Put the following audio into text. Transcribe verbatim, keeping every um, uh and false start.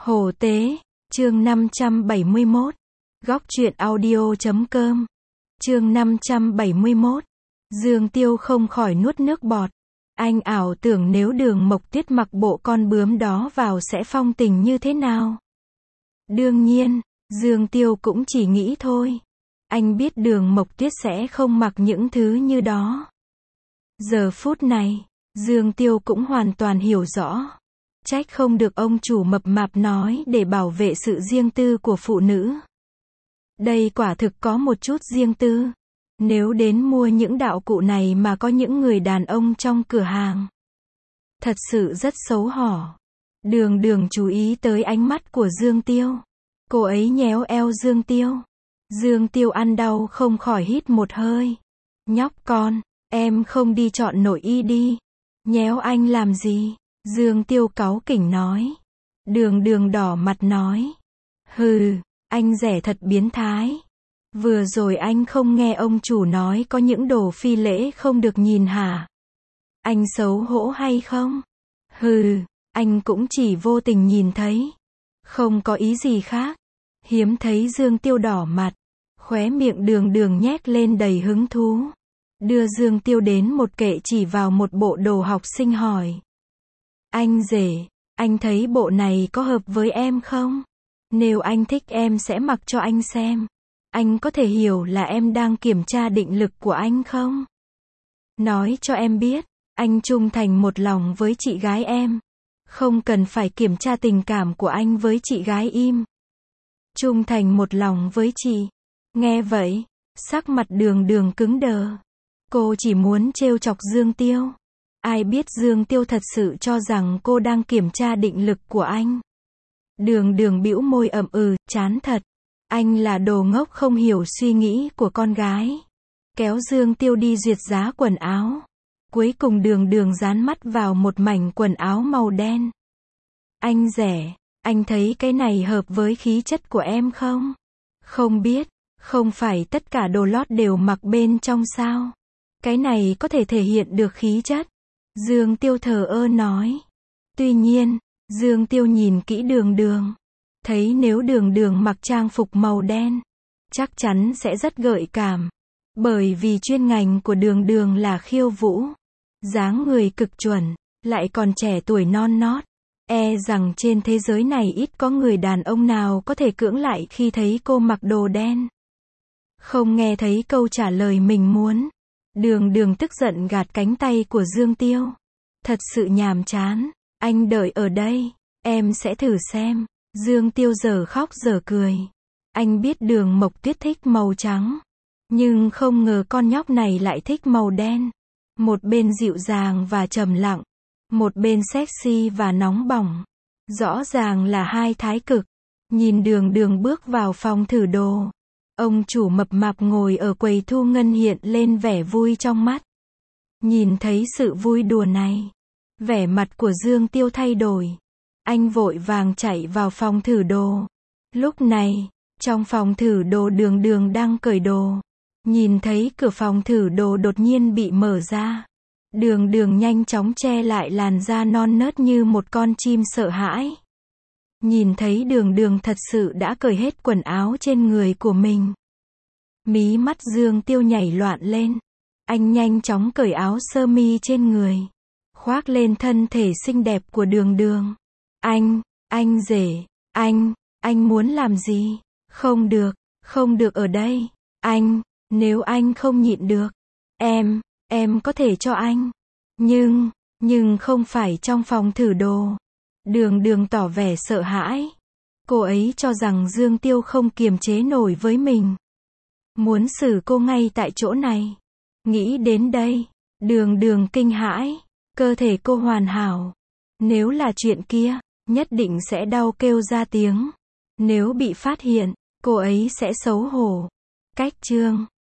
Hổ tế, chương năm trăm bảy mươi mốt. Góc truyện audio chấm com. Chương năm trăm bảy mươi mốt. Dương Tiêu không khỏi nuốt nước bọt. Anh ảo tưởng nếu Đường Mộc Tuyết mặc bộ con bướm đó vào sẽ phong tình như thế nào. Đương nhiên, Dương Tiêu cũng chỉ nghĩ thôi. Anh biết Đường Mộc Tuyết sẽ không mặc những thứ như đó. Giờ phút này, Dương Tiêu cũng hoàn toàn hiểu rõ. Trách không được ông chủ mập mạp nói để bảo vệ sự riêng tư của phụ nữ. Đây quả thực có một chút riêng tư. Nếu đến mua những đạo cụ này mà có những người đàn ông trong cửa hàng, thật sự rất xấu hổ. Đường Đường chú ý tới ánh mắt của Dương Tiêu. Cô ấy nhéo eo Dương Tiêu. Dương Tiêu ăn đau không khỏi hít một hơi. Nhóc con, em không đi chọn nội y đi. Nhéo anh làm gì? Dương Tiêu cáu kỉnh nói. Đường Đường đỏ mặt nói. Hừ, anh rẻ thật biến thái. Vừa rồi anh không nghe ông chủ nói có những đồ phi lễ không được nhìn hả? Anh xấu hổ hay không? Hừ, anh cũng chỉ vô tình nhìn thấy. Không có ý gì khác. Hiếm thấy Dương Tiêu đỏ mặt. Khóe miệng Đường Đường nhếch lên đầy hứng thú. Đưa Dương Tiêu đến một kệ chỉ vào một bộ đồ học sinh hỏi. Anh rể, anh thấy bộ này có hợp với em không? Nếu anh thích em sẽ mặc cho anh xem. Anh có thể hiểu là em đang kiểm tra định lực của anh không? Nói cho em biết, anh trung thành một lòng với chị gái em. Không cần phải kiểm tra tình cảm của anh với chị gái im. Trung thành một lòng với chị. Nghe vậy, sắc mặt Đường Đường cứng đờ. Cô chỉ muốn trêu chọc Dương Tiêu. Ai biết Dương Tiêu thật sự cho rằng cô đang kiểm tra định lực của anh. Đường Đường bĩu môi ậm ừ, chán thật. Anh là đồ ngốc không hiểu suy nghĩ của con gái. Kéo Dương Tiêu đi duyệt giá quần áo. Cuối cùng Đường Đường dán mắt vào một mảnh quần áo màu đen. Anh rẻ, anh thấy cái này hợp với khí chất của em không? Không biết, không phải tất cả đồ lót đều mặc bên trong sao? Cái này có thể thể hiện được khí chất. Dương Tiêu thờ ơ nói. Tuy nhiên, Dương Tiêu nhìn kỹ Đường Đường. Thấy nếu Đường Đường mặc trang phục màu đen, chắc chắn sẽ rất gợi cảm. Bởi vì chuyên ngành của Đường Đường là khiêu vũ. Dáng người cực chuẩn, lại còn trẻ tuổi non nót. E rằng trên thế giới này ít có người đàn ông nào có thể cưỡng lại khi thấy cô mặc đồ đen. Không nghe thấy câu trả lời mình muốn. Đường Đường tức giận gạt cánh tay của Dương Tiêu. Thật sự nhàm chán. Anh đợi ở đây. Em sẽ thử xem. Dương Tiêu giờ khóc giờ cười. Anh biết Đường Mộc Tuyết thích màu trắng. Nhưng không ngờ con nhóc này lại thích màu đen. Một bên dịu dàng và trầm lặng. Một bên sexy và nóng bỏng. Rõ ràng là hai thái cực. Nhìn Đường Đường bước vào phòng thử đồ. Ông chủ mập mạp ngồi ở quầy thu ngân hiện lên vẻ vui trong mắt. Nhìn thấy sự vui đùa này, vẻ mặt của Dương Tiêu thay đổi. Anh vội vàng chạy vào phòng thử đồ. Lúc này, trong phòng thử đồ Đường Đường đang cởi đồ. Nhìn thấy cửa phòng thử đồ đột nhiên bị mở ra. Đường Đường nhanh chóng che lại làn da non nớt như một con chim sợ hãi. Nhìn thấy Đường Đường thật sự đã cởi hết quần áo trên người của mình. Mí mắt Dương Tiêu nhảy loạn lên. Anh nhanh chóng cởi áo sơ mi trên người. Khoác lên thân thể xinh đẹp của Đường Đường. Anh, anh rể, anh, anh muốn làm gì? Không được, không được ở đây. Anh, nếu anh không nhịn được, em, em có thể cho anh. Nhưng, nhưng không phải trong phòng thử đồ. Đường Đường tỏ vẻ sợ hãi. Cô ấy cho rằng Dương Tiêu không kiềm chế nổi với mình. Muốn xử cô ngay tại chỗ này. Nghĩ đến đây, Đường Đường kinh hãi. Cơ thể cô hoàn hảo. Nếu là chuyện kia, nhất định sẽ đau kêu ra tiếng. Nếu bị phát hiện, cô ấy sẽ xấu hổ. Cách chương